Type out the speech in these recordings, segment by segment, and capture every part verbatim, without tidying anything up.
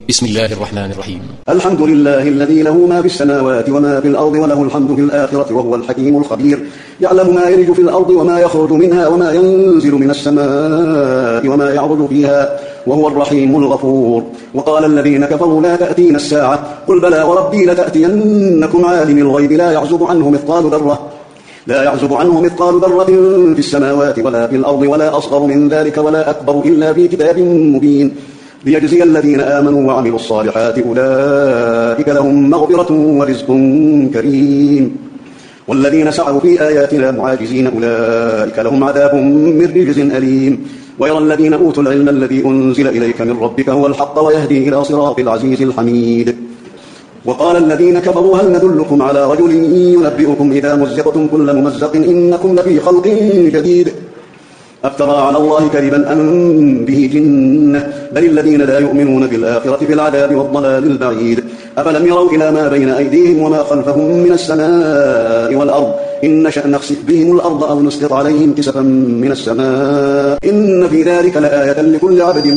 بسم الله الرحمن الرحيم. الحمد لله الذي له ما في السماوات وما في الأرض وله الحمد في الآخرة وهو الحكيم الخبير. يعلم ما يلج في الأرض وما يخرج منها وما ينزل من السماء وما يعرج فيها وهو الرحيم الغفور. وقال الذين كفروا لا تأتين الساعة قل بلى وربي لتأتينكم عالم الغيب لا يعزب عنه مثقال ذرة لا يعزب عنه مثقال ذرة في السماوات ولا في الأرض ولا أصغر من ذلك ولا أكبر إلا في كتاب مبين ليجزي الذين آمنوا وعملوا الصالحات أولئك لهم مغفرة ورزق كريم. والذين سعوا في آياتنا معاجزين أولئك لهم عذاب من رجز أليم. ويرى الذين أوتوا العلم الذي أنزل إليك من ربك هو الحق ويهدي إلى صراط العزيز الحميد. وقال الذين كفروا هل ندلكم على رجل ينبئكم إذا مزقتم كل ممزق إنكم لفي خلق جديد أفترى على الله كذبا أم به جنة بل الذين لا يؤمنون بالآخرة في العذاب والضلال البعيد. أفلم يروا إلى ما بين أيديهم وما خلفهم من السماء والأرض إن نشأ نخسف بهم الأرض أو نسقط عليهم كسفا من السماء إن في ذلك لآية لكل عبد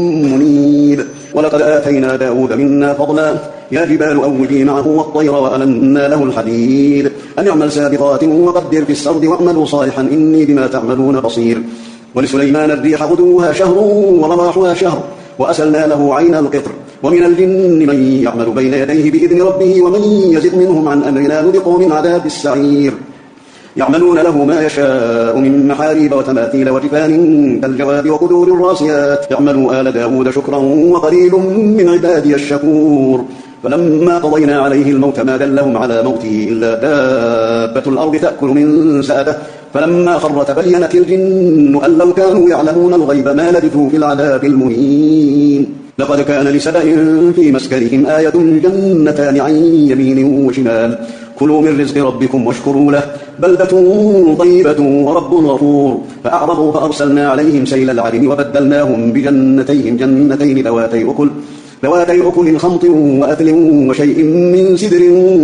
منيب. ولقد آتينا داود منا فضلا يا جبال أوبي معه والطير وألنا له الحديد أن يعمل سابقات وقدر في السرد واعملوا صالحا إني بما تعملون بصير. ولسليمان الريح غدوها شهر ورواحها شهر وأسلنا له عين القطر ومن الجن من يعمل بين يديه بإذن ربه ومن يزغ منهم عن أمرنا نذقه من عذاب السعير. يعملون له ما يشاء من محاريب وتماثيل وجفان كالجواب وقدور الراسيات يعملوا آل داود شكرا وقليل من عبادي الشكور. فلما قضينا عليه الموت ما دلهم على موته إلا دابة الأرض تأكل من سأته فلما خر تبينت الجن أن لو كانوا يعلمون الغيب ما لبثوا في العذاب المهين. لقد كان لسبأ في مسكنهم آية جنتان عن يمين وشمال كلوا من رزق ربكم واشكروا له بلدة طيبة ورب غفور. فأعرضوا فأرسلنا عليهم سيل العرم وبدلناهم بجنتيهم جنتين ذواتي أكل ذواتي أكل خمط وأثل وشيء من سدر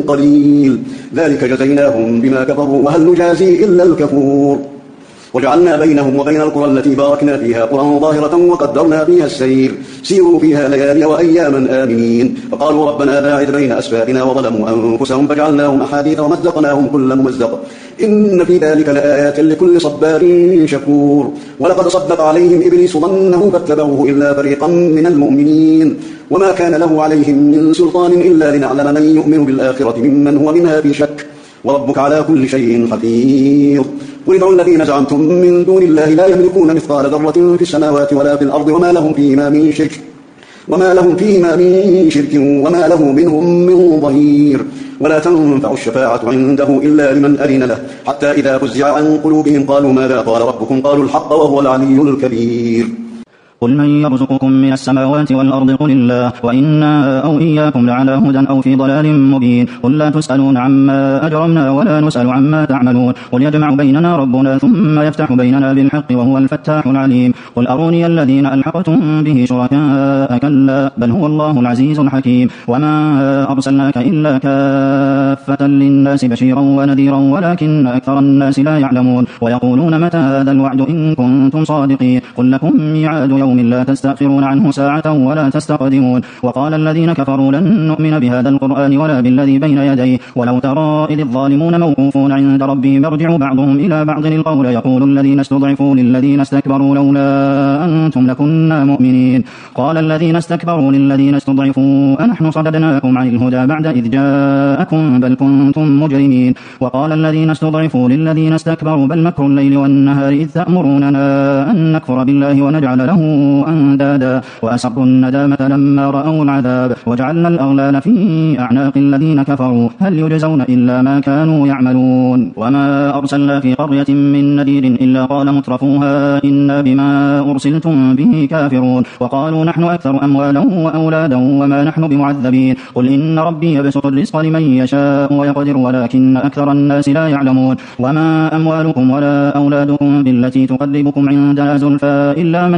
قليل ذلك جزيناهم بما كفروا وهل نجازي إلا الكفور. وجعلنا بينهم وبين القرى التي باركنا فيها قرى ظاهرة وقدرنا فيها السير سيروا فيها ليالي وأياما آمنين. فقالوا ربنا باعد بين أسفارنا وظلموا أنفسهم فجعلناهم أحاديث ومزقناهم كل ممزق إن في ذلك لآيات لكل صبار شكور. ولقد صدق عليهم إبليس ظنه فاتبعوه إلا فريقا من المؤمنين وما كان له عليهم من سلطان إلا لنعلم من يؤمن بالآخرة ممن هو منها في شك وربك على كل شيء حفيظ. قل ادعوا الذين زعمتم من دون الله لا يملكون مثقال ذرة في السماوات ولا في الأرض وما لهم فيهما من شرك وما لهم فيهما من شرك وما له منهم من ظهير. ولا تنفع الشفاعة عنده إلا لمن أذن له حتى إذا فزع عن قلوبهم قالوا ماذا قال ربكم قالوا الحق وهو العلي الكبير. قل من يرزقكم من السماوات والأرض قل الله وإنا أو إياكم لعلى هدى أو في ضلال مبين. قل لا تسألون عما أجرمنا ولا نسأل عما تعملون. قل يجمع بيننا ربنا ثم يفتح بيننا بالحق وهو الفتاح العليم. قل أروني الذين ألحقتم به شركاء كلا بل هو الله العزيز الحكيم. وما أرسلناك إلا كافة للناس بشيرا ونذيرا ولكن أكثر الناس لا يعلمون. ويقولون متى هذا الوعد إن كنتم صادقين. قل لكم ميعاد يوم لا تستأخرون عنه ساعة ولا تستقدمون. وقال الذين كفروا لن نؤمن بهذا القرآن ولا بالذي بين يديه ولو ترى إذ الظالمون موقوفون عند ربهم يرجع بعضهم إلى بعض القول يقول الذين استضعفوا للذين استكبروا لولا أنتم لكنا مؤمنين. قال الذين استكبروا للذين استضعفوا أنحن صددناكم عن الهدى بعد إذ جاءكم بل كنتم مجرمين. وقال الذين استضعفوا للذين استكبروا بل مكر الليل والنهار إذ تأمروننا أن نكفر بالله ونجعل له أندادا وأسروا الندامة لما رأوا العذاب وجعلنا الأغلال في أعناق الذين كفروا هل يجزون إلا ما كانوا يعملون. وما أرسلنا في قرية من نذير إلا قال مترفوها إنا بما أرسلتم به كافرون. وقالوا نحن أكثر أموالا وأولادا وما نحن بمعذبين. قل إن ربي يبسط الرزق لمن يشاء ويقدر ولكن أكثر الناس لا يعلمون. وما أموالكم ولا أولادكم بالتي تقربكم عندنا زلفى إلا من آمن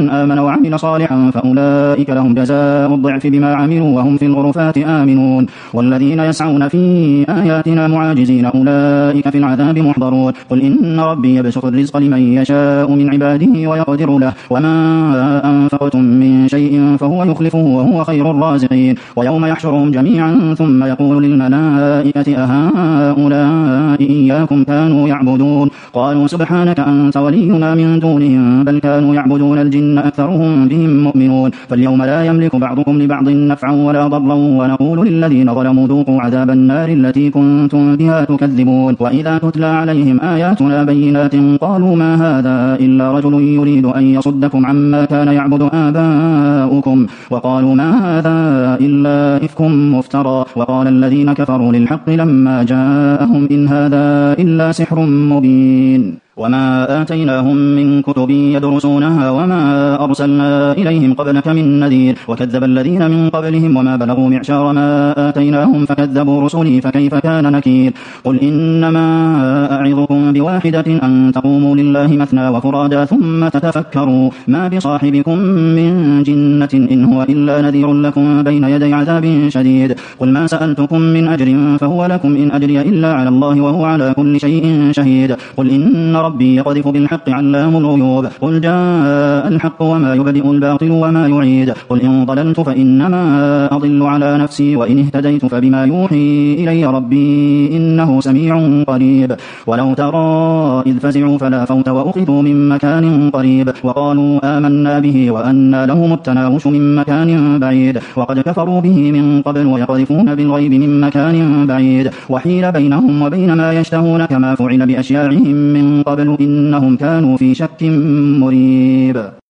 وعمل صالحا فأولئك لهم جزاء الضعف بما عملوا وهم في الغرفات آمنون والذين يسعون في آياتنا معاجزين أولئك في العذاب محضرون قل إن ربي يبسط الرزق لمن يشاء من عباده ويقدر له وما أنفقتم من شيء فهو يخلفه وهو خير الرازقين ويوم يحشرهم جميعا ثم يقول للملائكة أهؤلاء إياكم كانوا يعبدون قالوا سبحانك أنت ولينا من دونهم بل كانوا يعبدون الجن أكثرهم بهم مؤمنون فاليوم لا يملك بعضكم لبعض نفعا ولا ضرا ونقول للذين ظلموا ذوقوا عذاب النار التي كنتم بها تكذبون وإذا تتلى عليهم آياتنا بينات قالوا ما هذا إلا رجل يريد أن يصدكم عما كان يعبد آباؤكم وقالوا ما هذا إلا إفك مفترى وقال الذين كفروا للحق لما جاءهم إن هذا إلا سحر مبين وما آتيناهم من كتب يدرسونها وما أرسلنا إليهم قبلك من نذير وكذب الذين من قبلهم وما بلغوا معشار ما آتيناهم فكذبوا رسلي فكيف كان نكير قل إنما أعظكم بواحدة أن تقوموا لله مثنى وفرادا ثم تتفكروا ما بصاحبكم من جنة إن هو إلا نذير لكم بين يدي عذاب شديد قل ما سألتكم من أجر فهو لكم إن أجري إلا على الله وهو على كل شيء شهيد قل إن ربي يقذف بالحق علام الغيوب قل جاء الحق وما يبدئ الباطل وما يعيد قل إن ضللت فإنما أضل على نفسي وإن اهتديت فبما يوحي إلي ربي إنه سميع قريب ولو ترى إذ فزعوا فلا فوت وأخذوا من مكان قريب وقالوا آمنا به وأنى لهم التناوش من مكان بعيد وقد كفروا به من قبل ويقذفون بالغيب من مكان بعيد وحيل بينهم وبين ما يشتهون كما فعل بأشياعهم من قبل إنهم كانوا في شك مريب